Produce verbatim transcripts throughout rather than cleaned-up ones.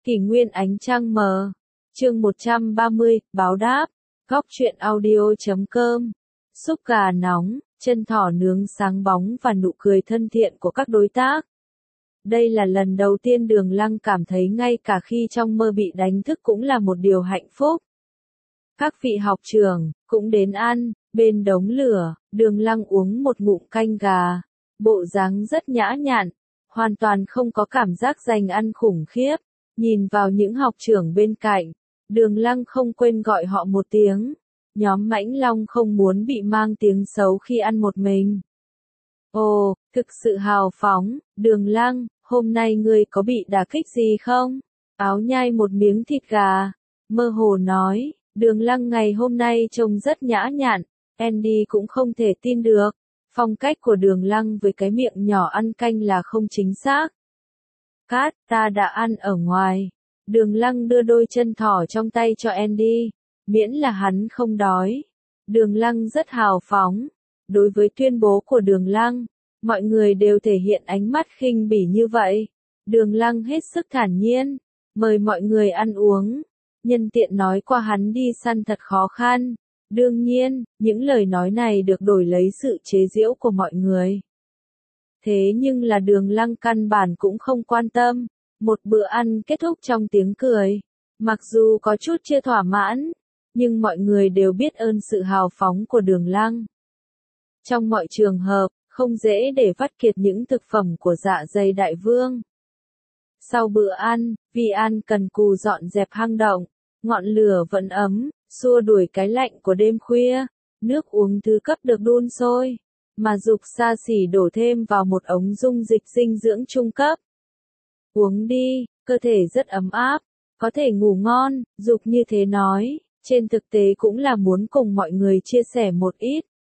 Kỷ nguyên ánh trăng mờ. Chương một trăm ba mươi, báo đáp. Góc truyện audio chấm com. Súp gà nóng, chân thỏ nướng sáng bóng và nụ cười thân thiện của các đối tác. Đây là lần đầu tiên Đường Lăng cảm thấy ngay cả khi trong mơ bị đánh thức cũng là một điều hạnh phúc. Các vị học trưởng cũng đến ăn, bên đống lửa, Đường Lăng uống một ngụm canh gà, bộ dáng rất nhã nhặn, hoàn toàn không có cảm giác dành ăn khủng khiếp. Nhìn vào những học trưởng bên cạnh, Đường Lăng không quên gọi họ một tiếng. Nhóm Mãnh Long không muốn bị mang tiếng xấu khi ăn một mình. Ồ, thực sự hào phóng, Đường Lăng, hôm nay ngươi có bị đả kích gì không? Áo nhai một miếng thịt gà, mơ hồ nói, Đường Lăng ngày hôm nay trông rất nhã nhặn, Andy cũng không thể tin được. Phong cách của Đường Lăng với cái miệng nhỏ ăn canh là không chính xác. Cát, ta đã ăn ở ngoài. Đường Lăng đưa đôi chân thỏ trong tay cho Andy, miễn là hắn không đói. Đường Lăng rất hào phóng. Đối với tuyên bố của Đường Lăng, mọi người đều thể hiện ánh mắt khinh bỉ như vậy. Đường Lăng hết sức thản nhiên, mời mọi người ăn uống. Nhân tiện nói qua hắn đi săn thật khó khăn. Đương nhiên, những lời nói này được đổi lấy sự chế giễu của mọi người. Thế nhưng là Đường Lăng căn bản cũng không quan tâm. Một bữa ăn kết thúc trong tiếng cười. Mặc dù có chút chưa thỏa mãn, nhưng mọi người đều biết ơn sự hào phóng của Đường Lăng. Trong mọi trường hợp, không dễ để vắt kiệt những thực phẩm của dạ dày đại vương. Sau bữa ăn, Vi An cần cù dọn dẹp hang động. Ngọn lửa vẫn ấm, xua đuổi cái lạnh của đêm khuya. Nước uống thứ cấp được đun sôi, mà Dục xa xỉ đổ thêm vào một ống dung dịch dinh dưỡng trung cấp. Uống đi, cơ thể rất ấm áp, có thể ngủ ngon, Dục như thế nói, trên thực tế cũng là muốn cùng mọi người chia sẻ một ít.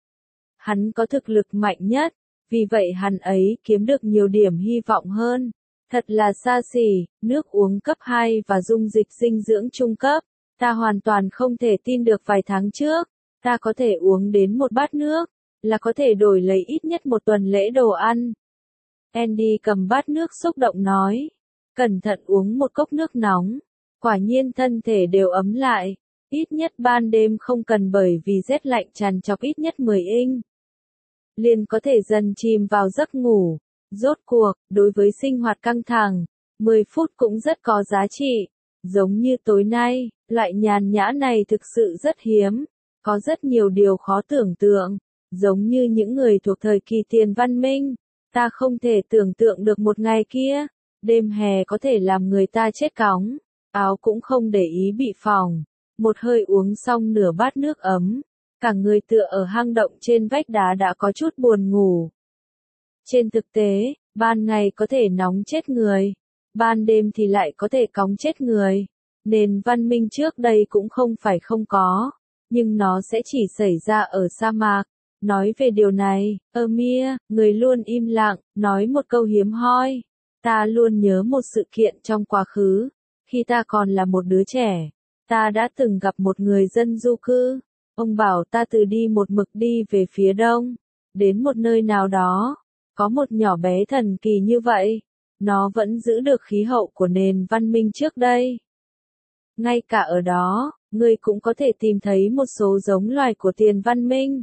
Hắn có thực lực mạnh nhất, vì vậy hắn ấy kiếm được nhiều điểm hy vọng hơn. Thật là xa xỉ, nước uống cấp hai và dung dịch dinh dưỡng trung cấp. Ta hoàn toàn không thể tin được vài tháng trước, ta có thể uống đến một bát nước, là có thể đổi lấy ít nhất một tuần lễ đồ ăn. Andy cầm bát nước xúc động nói, cẩn thận uống một cốc nước nóng, quả nhiên thân thể đều ấm lại, ít nhất ban đêm không cần bởi vì rét lạnh tràn trọc ít nhất mười inch. Liền có thể dần chìm vào giấc ngủ. Rốt cuộc, đối với sinh hoạt căng thẳng, mười phút cũng rất có giá trị. Giống như tối nay, loại nhàn nhã này thực sự rất hiếm, có rất nhiều điều khó tưởng tượng, giống như những người thuộc thời kỳ tiền văn minh. Ta không thể tưởng tượng được một ngày kia, đêm hè có thể làm người ta chết cóng, áo cũng không để ý bị phỏng. Một hơi uống xong nửa bát nước ấm, cả người tựa ở hang động trên vách đá đã có chút buồn ngủ. Trên thực tế, ban ngày có thể nóng chết người, ban đêm thì lại có thể cóng chết người. Nền văn minh trước đây cũng không phải không có, nhưng nó sẽ chỉ xảy ra ở sa mạc. Nói về điều này, Amir, người luôn im lặng, nói một câu hiếm hoi. Ta luôn nhớ một sự kiện trong quá khứ. Khi ta còn là một đứa trẻ, ta đã từng gặp một người dân du cư. Ông bảo ta từ đi một mực đi về phía đông, đến một nơi nào đó. Có một nhỏ bé thần kỳ như vậy. Nó vẫn giữ được khí hậu của nền văn minh trước đây. Ngay cả ở đó, ngươi cũng có thể tìm thấy một số giống loài của tiền văn minh.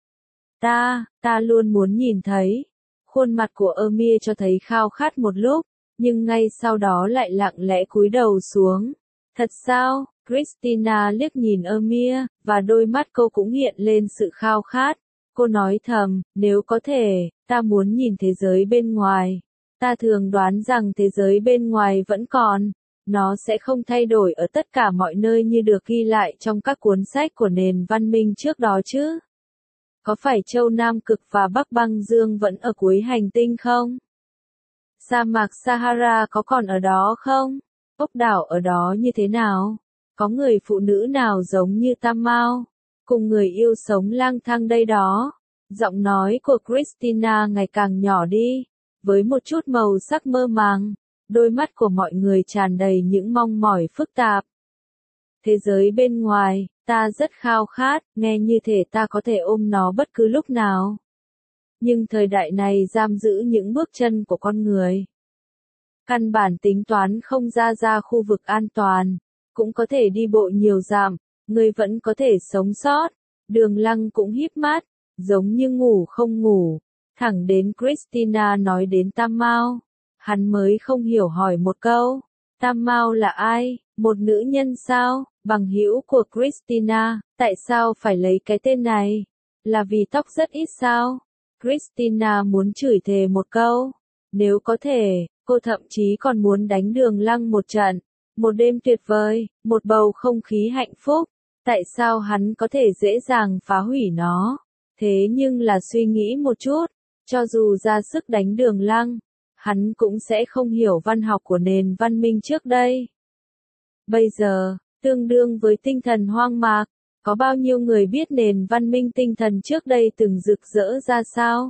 Ta, ta luôn muốn nhìn thấy. Khuôn mặt của Amir cho thấy khao khát một lúc, nhưng ngay sau đó lại lặng lẽ cúi đầu xuống. Thật sao? Christina liếc nhìn Amir, và đôi mắt cô cũng hiện lên sự khao khát. Cô nói thầm, nếu có thể, ta muốn nhìn thế giới bên ngoài. Ta thường đoán rằng thế giới bên ngoài vẫn còn. Nó sẽ không thay đổi ở tất cả mọi nơi như được ghi lại trong các cuốn sách của nền văn minh trước đó chứ. Có phải châu Nam Cực và Bắc Băng Dương vẫn ở cuối hành tinh không? Sa mạc Sahara có còn ở đó không? Ốc đảo ở đó như thế nào? Có người phụ nữ nào giống như Tam Mao? Cùng người yêu sống lang thang đây đó. Giọng nói của Christina ngày càng nhỏ đi, với một chút màu sắc mơ màng. Đôi mắt của mọi người tràn đầy những mong mỏi phức tạp. Thế giới bên ngoài, ta rất khao khát, nghe như thể ta có thể ôm nó bất cứ lúc nào. Nhưng thời đại này giam giữ những bước chân của con người. Căn bản tính toán không ra ra khu vực an toàn, cũng có thể đi bộ nhiều dặm, ngươi vẫn có thể sống sót. Đường Lăng cũng híp mắt, giống như ngủ không ngủ, thẳng đến Christina nói đến Tam Mao, hắn mới không hiểu hỏi một câu, Tam Mao là ai, một nữ nhân sao, bằng hữu của Christina, tại sao phải lấy cái tên này, là vì tóc rất ít sao? Christina muốn chửi thề một câu, nếu có thể, cô thậm chí còn muốn đánh Đường Lăng một trận, một đêm tuyệt vời, một bầu không khí hạnh phúc, tại sao hắn có thể dễ dàng phá hủy nó? Thế nhưng là suy nghĩ một chút, cho dù ra sức đánh Đường Lăng, hắn cũng sẽ không hiểu văn học của nền văn minh trước đây. Bây giờ, tương đương với tinh thần hoang mạc, có bao nhiêu người biết nền văn minh tinh thần trước đây từng rực rỡ ra sao?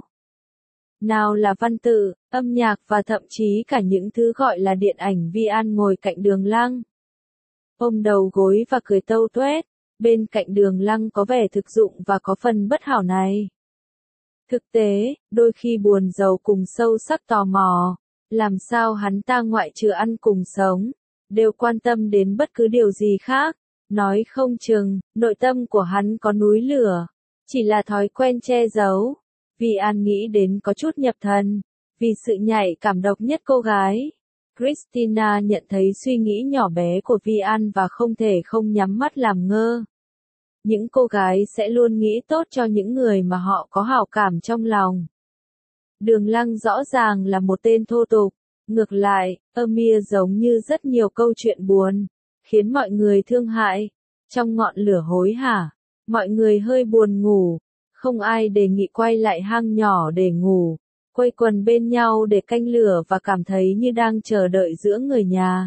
Nào là văn tự, âm nhạc và thậm chí cả những thứ gọi là điện ảnh. Vi An ngồi cạnh Đường Lăng, ôm đầu gối và cười tâu tuét, bên cạnh Đường Lăng có vẻ thực dụng và có phần bất hảo này. Thực tế, đôi khi buồn rầu cùng sâu sắc tò mò, làm sao hắn ta ngoại trừ ăn cùng sống, đều quan tâm đến bất cứ điều gì khác, nói không chừng, nội tâm của hắn có núi lửa, chỉ là thói quen che giấu. Vi An nghĩ đến có chút nhập thần, vì sự nhạy cảm độc nhất cô gái. Christina nhận thấy suy nghĩ nhỏ bé của Vi An và không thể không nhắm mắt làm ngơ. Những cô gái sẽ luôn nghĩ tốt cho những người mà họ có hảo cảm trong lòng. Đường Lăng rõ ràng là một tên thô tục. Ngược lại, Amir giống như rất nhiều câu chuyện buồn, khiến mọi người thương hại. Trong ngọn lửa hối hả, mọi người hơi buồn ngủ, không ai đề nghị quay lại hang nhỏ để ngủ, quây quần bên nhau để canh lửa và cảm thấy như đang chờ đợi giữa người nhà.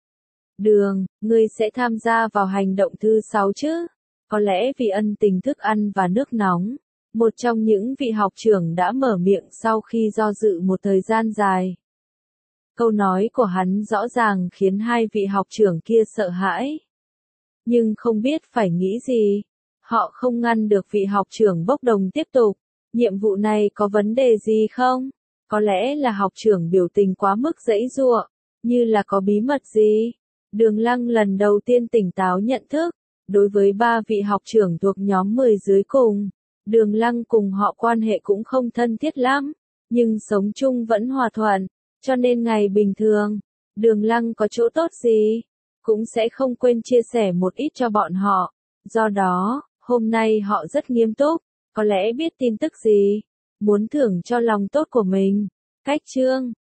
Đường, ngươi sẽ tham gia vào hành động thứ sáu chứ? Có lẽ vì ân tình thức ăn và nước nóng, một trong những vị học trưởng đã mở miệng sau khi do dự một thời gian dài. Câu nói của hắn rõ ràng khiến hai vị học trưởng kia sợ hãi. Nhưng không biết phải nghĩ gì. Họ không ngăn được vị học trưởng bốc đồng tiếp tục. Nhiệm vụ này có vấn đề gì không? Có lẽ là học trưởng biểu tình quá mức giãy giụa, như là có bí mật gì. Đường Lăng lần đầu tiên tỉnh táo nhận thức. Đối với ba vị học trưởng thuộc nhóm mười dưới cùng, Đường Lăng cùng họ quan hệ cũng không thân thiết lắm, nhưng sống chung vẫn hòa thuận, cho nên ngày bình thường, Đường Lăng có chỗ tốt gì, cũng sẽ không quên chia sẻ một ít cho bọn họ. Do đó, hôm nay họ rất nghiêm túc, có lẽ biết tin tức gì, muốn thưởng cho lòng tốt của mình. Cách chương